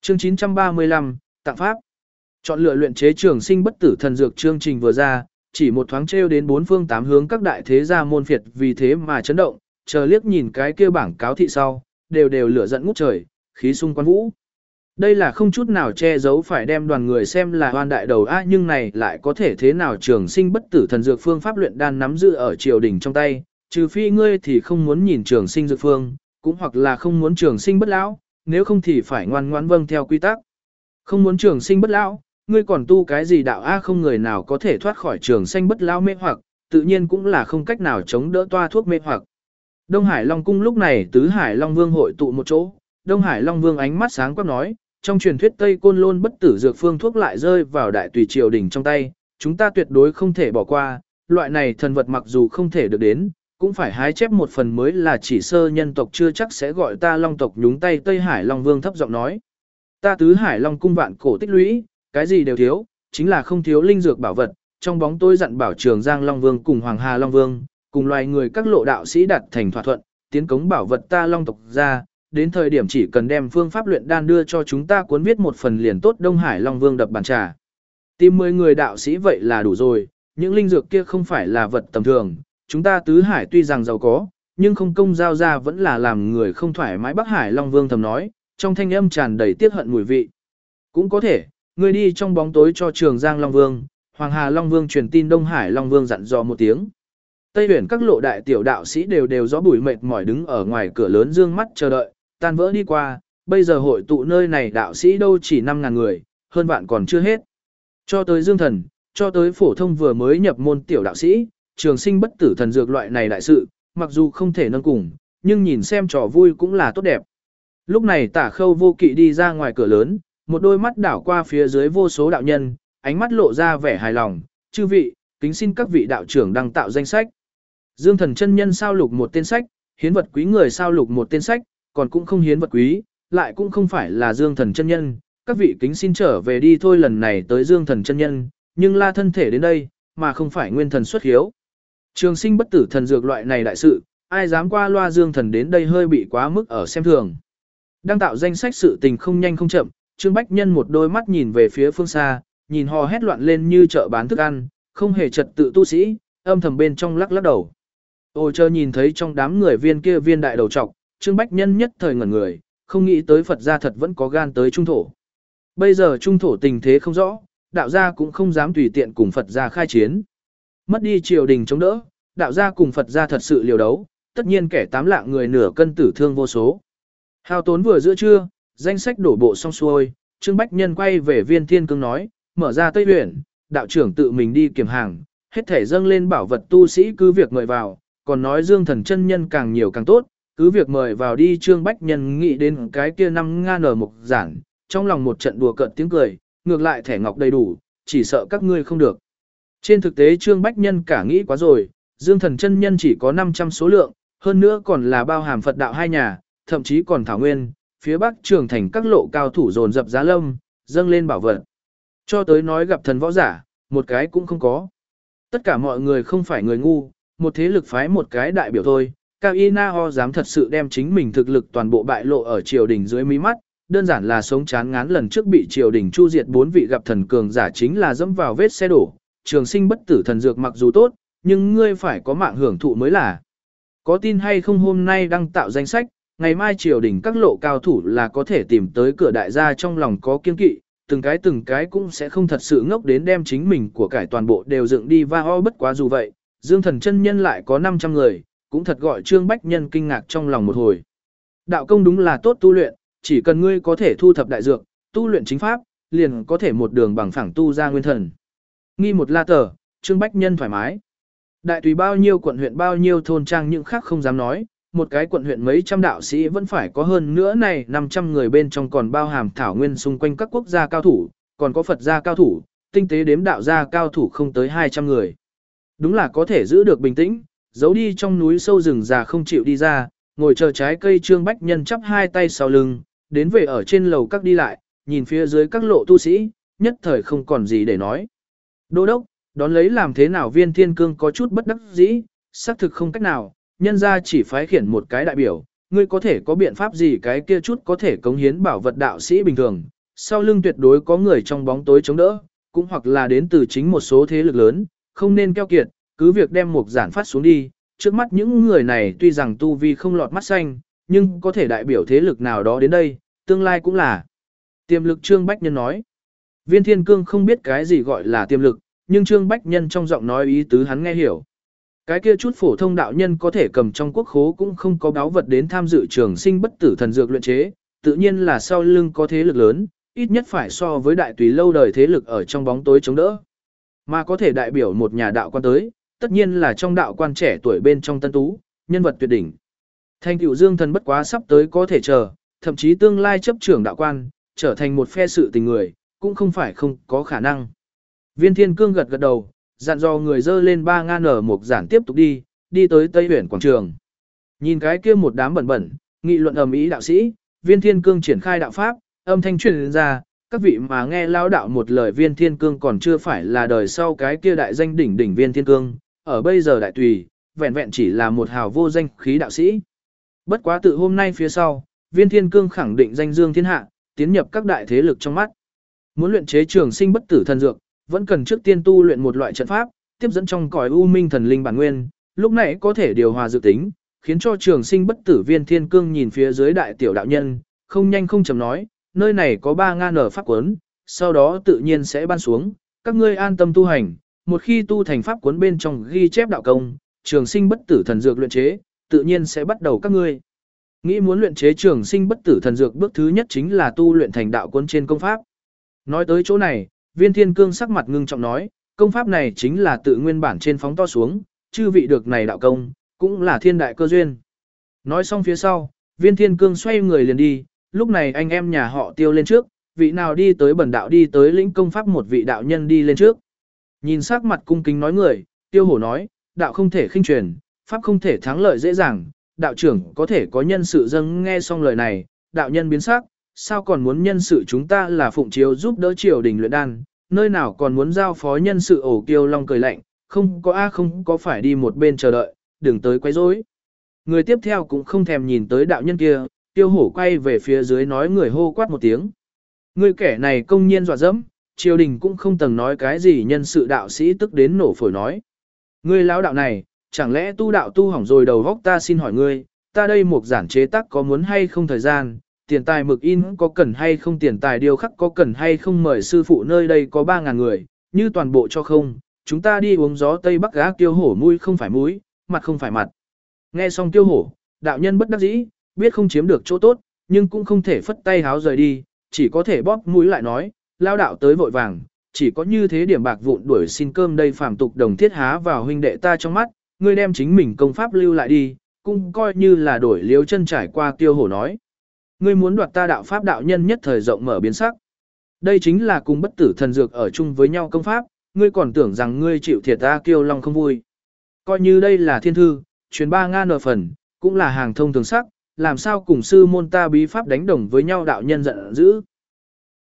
Chương 935, Tặng Pháp. Chọn lựa luyện chế trường sinh bất tử thần dược chương trình vừa ra, chỉ một thoáng trêu đến bốn phương tám hướng các đại thế gia môn phiệt vì thế mà chấn động, chờ liếc nhìn cái kia bảng cáo thị sau, đều lửa giận ngút trời, khí xung quanh vũ. Đây là không chút nào che giấu phải đem đoàn người xem là oan đại đầu nhưng này lại có thể thế nào trường sinh bất tử thần dược phương pháp luyện đan nắm giữ ở triều đình trong tay, trừ phi ngươi thì không muốn nhìn trường sinh dược phương, cũng hoặc là không muốn trường sinh bất lão, nếu không thì phải ngoan ngoãn vâng theo quy tắc. Không muốn trường sinh bất lão, ngươi còn tu cái gì đạo không người nào có thể thoát khỏi trường sinh bất lão mê hoặc, tự nhiên cũng là không cách nào chống đỡ toa thuốc mê hoặc. Đông Hải Long cung lúc này tứ Hải Long Vương hội tụ một chỗ, Đông Hải Long Vương ánh mắt sáng quắc nói, trong truyền thuyết Tây Côn Lôn bất tử dược phương thuốc lại rơi vào đại tùy triều đình trong tay, chúng ta tuyệt đối không thể bỏ qua, loại này thần vật mặc dù không thể được đến, cũng phải hái chép một phần mới là chỉ sơ nhân tộc chưa chắc sẽ gọi ta Long tộc nhúng tay. Tây Hải Long Vương thấp giọng nói, ta tứ Hải Long cung vạn cổ tích lũy, cái gì đều thiếu, chính là không thiếu linh dược bảo vật, trong bóng tôi dặn bảo Trường Giang Long Vương cùng Hoàng Hà Long Vương, cùng loài người các lộ đạo sĩ đạt thành thỏa thuận, tiến cống bảo vật ta Long tộc ra, đến thời điểm chỉ cần đem phương pháp luyện đan đưa cho chúng ta cuốn viết một phần liền tốt. Đông Hải Long Vương đập bàn trà. Tìm 10 người đạo sĩ vậy là đủ rồi, những linh dược kia không phải là vật tầm thường, chúng ta tứ hải tuy rằng giàu có, nhưng không công giao ra vẫn là làm người không thoải mái. Bắc Hải Long Vương thầm nói, trong thanh âm tràn đầy tiếc hận mùi vị. Cũng có thể, ngươi đi trong bóng tối cho Trường Giang Long Vương, Hoàng Hà Long Vương truyền tin. Đông Hải Long Vương dặn dò một tiếng. Tây Uyển các lộ đại tiểu đạo sĩ đều rõ bụi mệt mỏi đứng ở ngoài cửa lớn dương mắt chờ đợi, tan vỡ đi qua, bây giờ hội tụ nơi này đạo sĩ đâu chỉ 5.000 người, hơn vạn còn chưa hết. Cho tới Dương Thần, cho tới phổ thông vừa mới nhập môn tiểu đạo sĩ, trường sinh bất tử thần dược loại này đại sự, mặc dù không thể nâng cùng, nhưng nhìn xem trò vui cũng là tốt đẹp. Lúc này Tả Khâu Vô Kỵ đi ra ngoài cửa lớn, một đôi mắt đảo qua phía dưới vô số đạo nhân, ánh mắt lộ ra vẻ hài lòng, chư vị, kính xin các vị đạo trưởng đăng tạo danh sách. Dương Thần chân nhân sao lục một tên sách, hiến vật quý người sao lục một tên sách, còn cũng không hiến vật quý, lại cũng không phải là Dương Thần chân nhân, các vị kính xin trở về đi thôi. Lần này tới Dương Thần chân nhân, nhưng la thân thể đến đây, mà không phải nguyên thần xuất hiếu. Trường sinh bất tử thần dược loại này đại sự, ai dám qua loa. Dương Thần đến đây hơi bị quá mức ở xem thường. Đang tạo danh sách sự tình không nhanh không chậm, Trương Bách Nhân một đôi mắt nhìn về phía phương xa, nhìn hò hét loạn lên như chợ bán thức ăn, không hề trật tự tu sĩ, âm thầm bên trong lắc lắc đầu. Ôi chờ nhìn thấy trong đám người viên đại đầu trọc, Trương Bách Nhân nhất thời ngẩn người, không nghĩ tới Phật gia thật vẫn có gan tới trung thổ. Bây giờ trung thổ tình thế không rõ, đạo gia cũng không dám tùy tiện cùng Phật gia khai chiến. Mất đi triều đình chống đỡ, đạo gia cùng Phật gia thật sự liều đấu, tất nhiên kẻ 8 lạng người nửa cân tử thương vô số. Hao tốn vừa giữa trưa, danh sách đổ bộ xong xuôi, Trương Bách Nhân quay về Viên Thiên Cương nói, mở ra Tây Uyển, đạo trưởng tự mình đi kiểm hàng, hết thể dâng lên bảo vật tu sĩ cứ việc mời vào, còn nói Dương Thần chân nhân càng nhiều càng tốt, cứ việc mời vào đi. Trương Bách Nhân nghĩ đến cái kia 5 nở mục giản, trong lòng một trận đùa cợt tiếng cười, ngược lại thẻ ngọc đầy đủ, chỉ sợ các ngươi không được. Trên thực tế Trương Bách Nhân cả nghĩ quá rồi, Dương Thần chân nhân chỉ có 500 số lượng, hơn nữa còn là bao hàm Phật đạo hai nhà, thậm chí còn Thảo Nguyên, phía Bắc Trường Thành các lộ cao thủ dồn dập giá lâm, dâng lên bảo vật. Cho tới nói gặp thần võ giả, một cái cũng không có. Tất cả mọi người không phải người ngu, một thế lực phái một cái đại biểu thôi. Cao Y Na Ho dám thật sự đem chính mình thực lực toàn bộ bại lộ ở triều đình dưới mí mắt, đơn giản là sống chán ngán lần trước bị triều đình chu diệt 4 vị gặp thần cường giả chính là dẫm vào vết xe đổ. Trường sinh bất tử thần dược mặc dù tốt, nhưng ngươi phải có mạng hưởng thụ mới là. Có tin hay không hôm nay đăng tạo danh sách, ngày mai triều đình các lộ cao thủ là có thể tìm tới cửa đại gia trong lòng có kiên kỵ, từng cái cũng sẽ không thật sự ngốc đến đem chính mình của cải toàn bộ đều dựng đi va ho. Bất quá dù vậy, Dương Thần chân nhân lại có 500 người, cũng thật gọi Trương Bách Nhân kinh ngạc trong lòng một hồi. Đạo công đúng là tốt tu luyện, chỉ cần ngươi có thể thu thập đại dược, tu luyện chính pháp, liền có thể một đường bằng phẳng tu ra nguyên thần. Nghi một la tờ, Trương Bách Nhân thoải mái. Đại tùy bao nhiêu quận huyện bao nhiêu thôn trang những khác không dám nói, một cái quận huyện mấy trăm đạo sĩ vẫn phải có hơn nữa này 500 người bên trong còn bao hàm Thảo Nguyên xung quanh các quốc gia cao thủ, còn có Phật gia cao thủ, tinh tế đếm đạo gia cao thủ không tới 200 người. Đúng là có thể giữ được bình tĩnh, giấu đi trong núi sâu rừng già không chịu đi ra, ngồi chờ trái cây. Trương Bách Nhân chắp hai tay sau lưng, đến về ở trên lầu các đi lại, nhìn phía dưới các lộ tu sĩ, nhất thời không còn gì để nói. Đô đốc, đón lấy làm thế nào? Viên Thiên Cương có chút bất đắc dĩ, xác thực không cách nào, nhân ra chỉ phái khiển một cái đại biểu, ngươi có thể có biện pháp gì? Cái kia chút có thể cống hiến bảo vật đạo sĩ bình thường, sau lưng tuyệt đối có người trong bóng tối chống đỡ, cũng hoặc là đến từ chính một số thế lực lớn, không nên keo kiệt, cứ việc đem một giản phát xuống đi, trước mắt những người này tuy rằng tu vi không lọt mắt xanh, nhưng có thể đại biểu thế lực nào đó đến đây, tương lai cũng là. Tiềm lực Trương Bách Nhân nói. Viên Thiên Cương không biết cái gì gọi là tiềm lực, nhưng Trương Bách Nhân trong giọng nói ý tứ hắn nghe hiểu. Cái kia chút phổ thông đạo nhân có thể cầm trong quốc khố cũng không có báu vật đến tham dự trường sinh bất tử thần dược luyện chế, tự nhiên là sau lưng có thế lực lớn, ít nhất phải so với đại tùy lâu đời thế lực ở trong bóng tối chống đỡ. Mà có thể đại biểu một nhà đạo quan tới, tất nhiên là trong đạo quan trẻ tuổi bên trong tân tú, nhân vật tuyệt đỉnh. Thành tựu Dương Thần bất quá sắp tới có thể chờ, thậm chí tương lai chấp trưởng đạo quan, trở thành một phe sự tình người, cũng không phải không có khả năng. Viên Thiên Cương gật gật đầu, dặn dò người dơ lên 3 ngàn ở một giản tiếp tục đi tới Tây Huyền quảng trường. Nhìn cái kia một đám bẩn bẩn, nghị luận ầm ĩ đạo sĩ, Viên Thiên Cương triển khai đạo pháp, âm thanh truyền ra, các vị mà nghe lão đạo một lời Viên Thiên Cương còn chưa phải là đời sau cái kia đại danh đỉnh đỉnh Viên Thiên Cương, ở bây giờ đại tùy, vẹn vẹn chỉ là một hào vô danh khí đạo sĩ. Bất quá tự hôm nay phía sau, Viên Thiên Cương khẳng định danh dương thiên hạ, tiến nhập các đại thế lực trong mắt. Muốn luyện chế trường sinh bất tử thần dược, vẫn cần trước tiên tu luyện một loại trận pháp, tiếp dẫn trong cõi u minh thần linh bản nguyên, lúc này có thể điều hòa dự tính, khiến cho trường sinh bất tử Viên Thiên Cương nhìn phía dưới đại tiểu đạo nhân, không nhanh không chậm nói, nơi này có 3 ngàn ở pháp cuốn, sau đó tự nhiên sẽ ban xuống, các ngươi an tâm tu hành, một khi tu thành pháp cuốn bên trong ghi chép đạo công, trường sinh bất tử thần dược luyện chế, tự nhiên sẽ bắt đầu các ngươi. Nghĩ muốn luyện chế trường sinh bất tử thần dược bước thứ nhất chính là tu luyện thành đạo cuốn trên công pháp. Nói tới chỗ này, Viên Thiên Cương sắc mặt ngưng trọng nói, công pháp này chính là tự nguyên bản trên phóng to xuống, chư vị được này đạo công, cũng là thiên đại cơ duyên. Nói xong phía sau, Viên Thiên Cương xoay người liền đi, lúc này anh em nhà họ Tiêu lên trước, vị nào đi tới bẩn đạo đi tới lĩnh công pháp một vị đạo nhân đi lên trước. Nhìn sắc mặt cung kính nói người, Tiêu Hổ nói, đạo không thể khinh truyền, pháp không thể thắng lợi dễ dàng, đạo trưởng có thể có nhân sự dâng nghe xong lời này, đạo nhân biến sắc, sao còn muốn nhân sự chúng ta là phụng chiếu giúp đỡ triều đình luyện đan, nơi nào còn muốn giao phó nhân sự ổ Kiêu Long cười lạnh, không có phải đi một bên chờ đợi, đừng tới quấy rối. Người tiếp theo cũng không thèm nhìn tới đạo nhân kia, Tiêu Hổ quay về phía dưới nói người hô quát một tiếng. Người kẻ này công nhiên dọa dẫm, triều đình cũng không từng nói cái gì nhân sự đạo sĩ tức đến nổ phổi nói. Ngươi lão đạo này, chẳng lẽ tu đạo tu hỏng rồi đầu góc ta xin hỏi ngươi, ta đây một giản chế tác có muốn hay không thời gian, tiền tài mực in có cần hay không tiền tài điều khắc có cần hay không mời sư phụ nơi đây có 3.000 người, như toàn bộ cho không, chúng ta đi uống gió Tây Bắc gác Tiêu Hổ mũi không phải mũi, mặt không phải mặt. Nghe xong Tiêu Hổ, đạo nhân bất đắc dĩ, biết không chiếm được chỗ tốt, nhưng cũng không thể phất tay háo rời đi, chỉ có thể bóp mũi lại nói, lao đạo tới vội vàng, chỉ có như thế điểm bạc vụn đuổi xin cơm đây phàm tục đồng thiết há vào huynh đệ ta trong mắt, ngươi đem chính mình công pháp lưu lại đi, cũng coi như là đổi liếu chân trải qua. Tiêu Hổ nói. Ngươi muốn đoạt ta đạo pháp đạo nhân nhất thời rộng mở biến sắc. Đây chính là cùng bất tử thần dược ở chung với nhau công pháp, ngươi còn tưởng rằng ngươi chịu thiệt ta Kiêu Long không vui. Coi như đây là thiên thư, truyền 3 ngàn ở phần, cũng là hàng thông thường sắc, làm sao cùng sư môn ta bí pháp đánh đồng với nhau đạo nhân giận dữ.